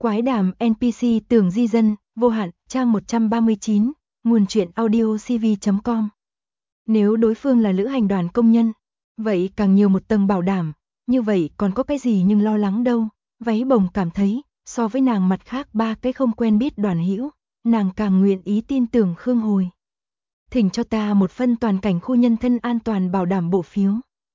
Quái đàm NPC Tường Di Dân, vô hạn, trang 139, nguồn truyện audio cv.com. Nếu đối phương là lữ hành đoàn công nhân, vậy càng nhiều một tầng bảo đảm, như vậy còn có cái gì nhưng lo lắng đâu. Váy bồng cảm thấy, so với nàng mặt khác ba cái không quen biết đoàn hữu, nàng càng nguyện ý tin tưởng Khương Hồi. Thỉnh cho ta một phân toàn cảnh khu nhân thân an toàn bảo đảm bộ phiếu.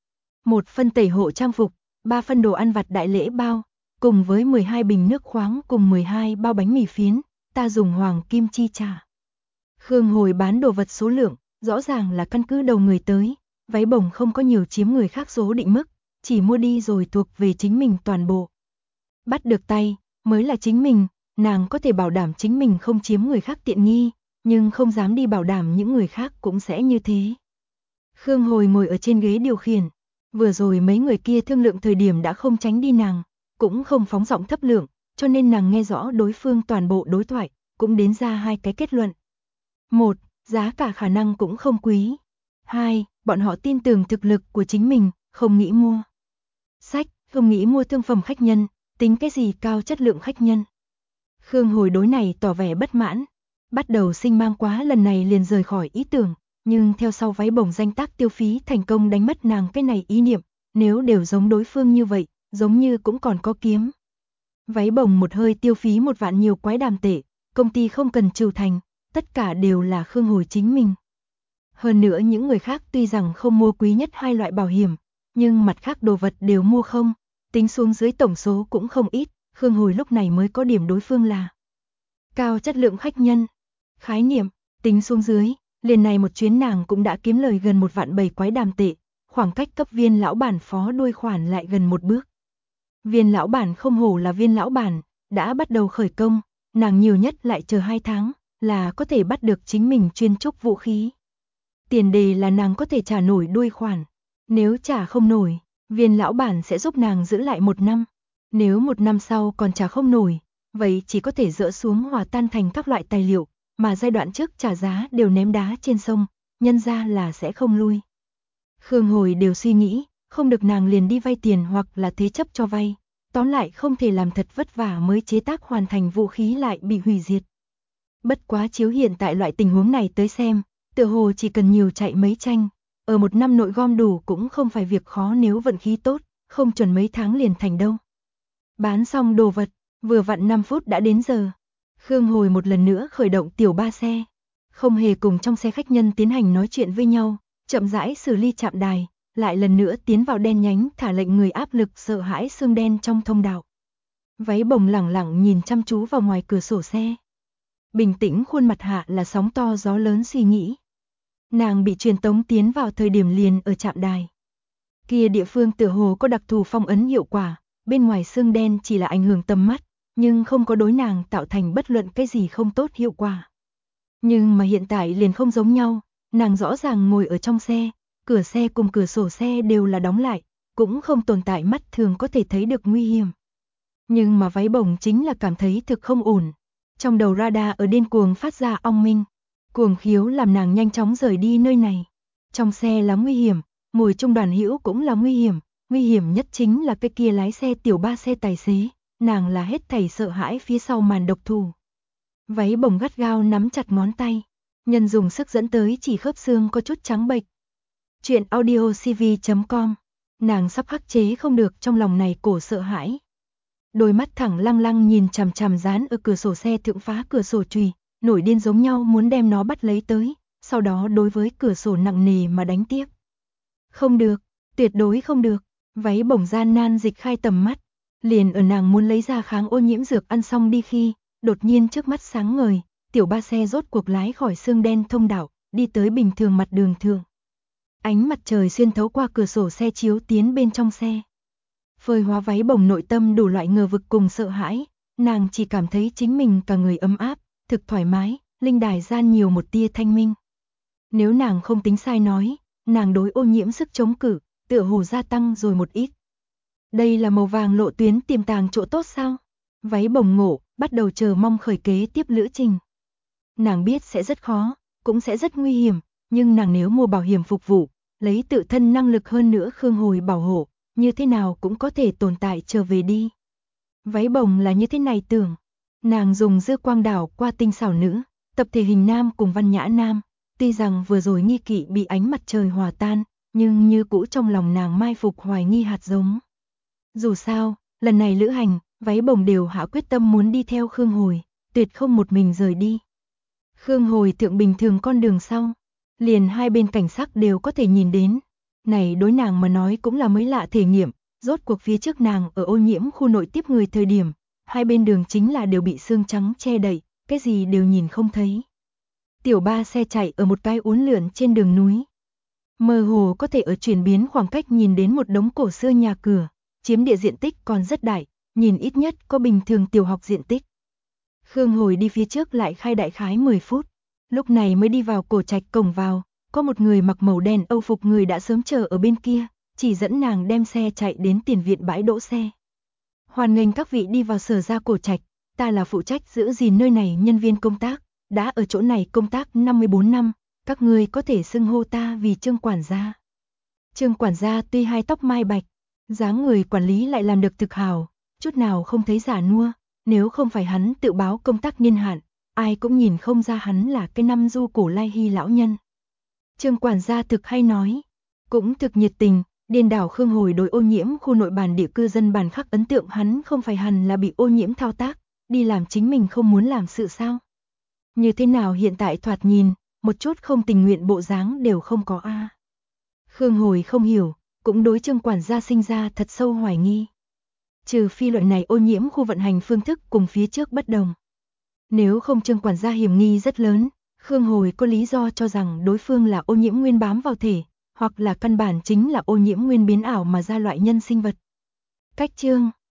Một phân tẩy hộ trang phục, 3 phân đồ ăn vặt đại lễ bao, cùng với 12 bình nước khoáng cùng 12 bao bánh mì phiến, ta dùng hoàng kim chi trả. Khương Hồi bán đồ vật số lượng, rõ ràng là căn cứ đầu người tới, váy bồng không có nhiều chiếm người khác số định mức, chỉ mua đi rồi thuộc về chính mình toàn bộ. Bắt được tay, mới là chính mình, nàng có thể bảo đảm chính mình không chiếm người khác tiện nghi, nhưng không dám đi bảo đảm những người khác cũng sẽ như thế. Khương Hồi ngồi ở trên ghế điều khiển, vừa rồi mấy người kia thương lượng thời điểm đã không tránh đi nàng, cũng không phóng giọng thấp lượng, cho nên nàng nghe rõ đối phương toàn bộ đối thoại, cũng đến ra hai cái kết luận. 1. Giá cả khả năng cũng không quý. 2. Bọn họ tin tưởng thực lực của chính mình, không nghĩ mua sách, không nghĩ mua thương phẩm khách nhân, tính cái gì cao chất lượng khách nhân. Khương Hồi đối này tỏ vẻ bất mãn, bắt đầu sinh mang quá lần này liền rời khỏi ý tưởng, nhưng theo sau váy bồng danh tác tiêu phí thành công đánh mất nàng cái này ý niệm, nếu đều giống đối phương như vậy, giống như cũng còn có kiếm. Váy bồng một hơi tiêu phí 1 vạn nhiều quái đàm tệ, công ty không cần trừ thành, tất cả đều là Khương Hồi chính mình. Hơn nữa những người khác tuy rằng không mua quý nhất 2 loại bảo hiểm, nhưng mặt khác đồ vật đều mua không, tính xuống dưới tổng số cũng không ít, Khương Hồi lúc này mới có điểm đối phương là cao chất lượng khách nhân. Khái niệm, tính xuống dưới, liền này một chuyến nàng cũng đã kiếm lời gần 1 vạn 7 quái đàm tệ, khoảng cách cấp viên lão bản phó đuôi khoản lại gần một bước. Viên lão bản không hổ là viên lão bản, đã bắt đầu khởi công, nàng nhiều nhất lại chờ 2 tháng, là có thể bắt được chính mình chuyên trúc vũ khí. Tiền đề là nàng có thể trả nổi đuôi khoản, nếu trả không nổi, viên lão bản sẽ giúp nàng giữ lại 1 năm, nếu 1 năm sau còn trả không nổi, vậy chỉ có thể dỡ xuống hòa tan thành các loại tài liệu, mà giai đoạn trước trả giá đều ném đá trên sông, nhân ra là sẽ không lui. Khương Hồi đều suy nghĩ, không được nàng liền đi vay tiền hoặc là thế chấp cho vay, tóm lại không thể làm thật vất vả mới chế tác hoàn thành vũ khí lại bị hủy diệt. Bất quá chiếu hiện tại loại tình huống này tới xem, tựa hồ chỉ cần nhiều chạy mấy tranh, ở 1 năm nội gom đủ cũng không phải việc khó nếu vận khí tốt, không chuẩn mấy tháng liền thành đâu. Bán xong đồ vật, vừa vặn 5 phút đã đến giờ. Khương Hồi một lần nữa khởi động tiểu ba xe, không hề cùng trong xe khách nhân tiến hành nói chuyện với nhau, chậm rãi xử lý chạm đài, lại lần nữa tiến vào đen nhánh thả lệnh người áp lực sợ hãi xương đen trong thông đạo. Váy bồng lẳng lặng nhìn chăm chú vào ngoài cửa sổ xe. Bình tĩnh khuôn mặt hạ là sóng to gió lớn suy nghĩ. Nàng bị truyền tống tiến vào thời điểm liền ở trạm đài. Kia địa phương tựa hồ có đặc thù phong ấn hiệu quả, bên ngoài xương đen chỉ là ảnh hưởng tầm mắt, nhưng không có đối nàng tạo thành bất luận cái gì không tốt hiệu quả. Nhưng mà hiện tại liền không giống nhau, nàng rõ ràng ngồi ở trong xe, cửa xe cùng cửa sổ xe đều là đóng lại, cũng không tồn tại mắt thường có thể thấy được nguy hiểm. Nhưng mà váy bồng chính là cảm thấy thực không ổn. Trong đầu radar ở điên cuồng phát ra ong minh, cuồng khiếu làm nàng nhanh chóng rời đi nơi này. Trong xe là nguy hiểm, ngồi chung đoàn hữu cũng là nguy hiểm nhất chính là cái kia lái xe tiểu ba xe tài xế, nàng là hết thảy sợ hãi phía sau màn độc thủ. Váy bồng gắt gao nắm chặt ngón tay, nhân dùng sức dẫn tới chỉ khớp xương có chút trắng bệch. Chuyện audio cv.com, nàng sắp khắc chế không được trong lòng này cổ sợ hãi. Đôi mắt thẳng lăng lăng nhìn chằm chằm dán ở cửa sổ xe thượng phá cửa sổ chùy, nổi điên giống nhau muốn đem nó bắt lấy tới, sau đó đối với cửa sổ nặng nề mà đánh tiếp. Không được, tuyệt đối không được, váy bồng gian nan dịch khai tầm mắt, liền ở nàng muốn lấy ra kháng ô nhiễm dược ăn xong đi khi, đột nhiên trước mắt sáng ngời, tiểu ba xe rốt cuộc lái khỏi xương đen thông đạo, đi tới bình thường mặt đường thượng. Ánh mặt trời xuyên thấu qua cửa sổ xe chiếu tiến bên trong xe. Phơi hóa váy bồng nội tâm đủ loại ngờ vực cùng sợ hãi, nàng chỉ cảm thấy chính mình cả người ấm áp, thực thoải mái, linh đài gian nhiều một tia thanh minh. Nếu nàng không tính sai nói, nàng đối ô nhiễm sức chống cự, tựa hồ gia tăng rồi một ít. Đây là màu vàng lộ tuyến tiềm tàng chỗ tốt sao? Váy bồng ngộ, bắt đầu chờ mong khởi kế tiếp lữ trình. Nàng biết sẽ rất khó, cũng sẽ rất nguy hiểm, nhưng nàng nếu mua bảo hiểm phục vụ, lấy tự thân năng lực hơn nữa Khương Hồi bảo hộ, như thế nào cũng có thể tồn tại trở về đi. Váy bồng là như thế này tưởng. Nàng dùng dư quang đảo qua tinh xảo nữ, tập thể hình nam cùng văn nhã nam, tuy rằng vừa rồi nghi kỵ bị ánh mặt trời hòa tan, nhưng như cũ trong lòng nàng mai phục hoài nghi hạt giống. Dù sao, lần này lữ hành, váy bồng đều hạ quyết tâm muốn đi theo Khương Hồi, tuyệt không một mình rời đi. Khương Hồi thượng bình thường con đường sau, liền hai bên cảnh sắc đều có thể nhìn đến. Này đối nàng mà nói cũng là mới lạ thể nghiệm, rốt cuộc phía trước nàng ở ô nhiễm khu nội tiếp người thời điểm, hai bên đường chính là đều bị sương trắng che đậy, cái gì đều nhìn không thấy. Tiểu ba xe chạy ở một cái uốn lượn trên đường núi. Mơ hồ có thể ở chuyển biến khoảng cách nhìn đến một đống cổ xưa nhà cửa, chiếm địa diện tích còn rất đại, nhìn ít nhất có bình thường tiểu học diện tích. Khương Hồi đi phía trước lại khai đại khái 10 phút, lúc này mới đi vào cổ trạch cổng vào, có một người mặc màu đen âu phục người đã sớm chờ ở bên kia, chỉ dẫn nàng đem xe chạy đến tiền viện bãi đỗ xe. Hoan nghênh các vị đi vào Sở gia cổ trạch, ta là phụ trách giữ gìn nơi này nhân viên công tác, đã ở chỗ này công tác 54 năm, các ngươi có thể xưng hô ta vì Trương quản gia. Trương quản gia tuy hai tóc mai bạch, dáng người quản lý lại làm được thực hào, chút nào không thấy giả nua, nếu không phải hắn tự báo công tác niên hạn, ai cũng nhìn không ra hắn là cái năm du cổ lai hy lão nhân. Trương quản gia thực hay nói, cũng thực nhiệt tình, điên đảo Khương Hồi đối ô nhiễm khu nội bản địa cư dân bản khắc ấn tượng hắn không phải hẳn là bị ô nhiễm thao tác, đi làm chính mình không muốn làm sự sao. Như thế nào hiện tại thoạt nhìn, một chút không tình nguyện bộ dáng đều không có a. Khương Hồi không hiểu, cũng đối Trương quản gia sinh ra thật sâu hoài nghi. Trừ phi loại này ô nhiễm khu vận hành phương thức cùng phía trước bất đồng. Nếu không Trương quản gia hiểm nghi rất lớn, Khương Hồi có lý do cho rằng đối phương là ô nhiễm nguyên bám vào thể, hoặc là căn bản chính là ô nhiễm nguyên biến ảo mà ra loại nhân sinh vật. Cách Trương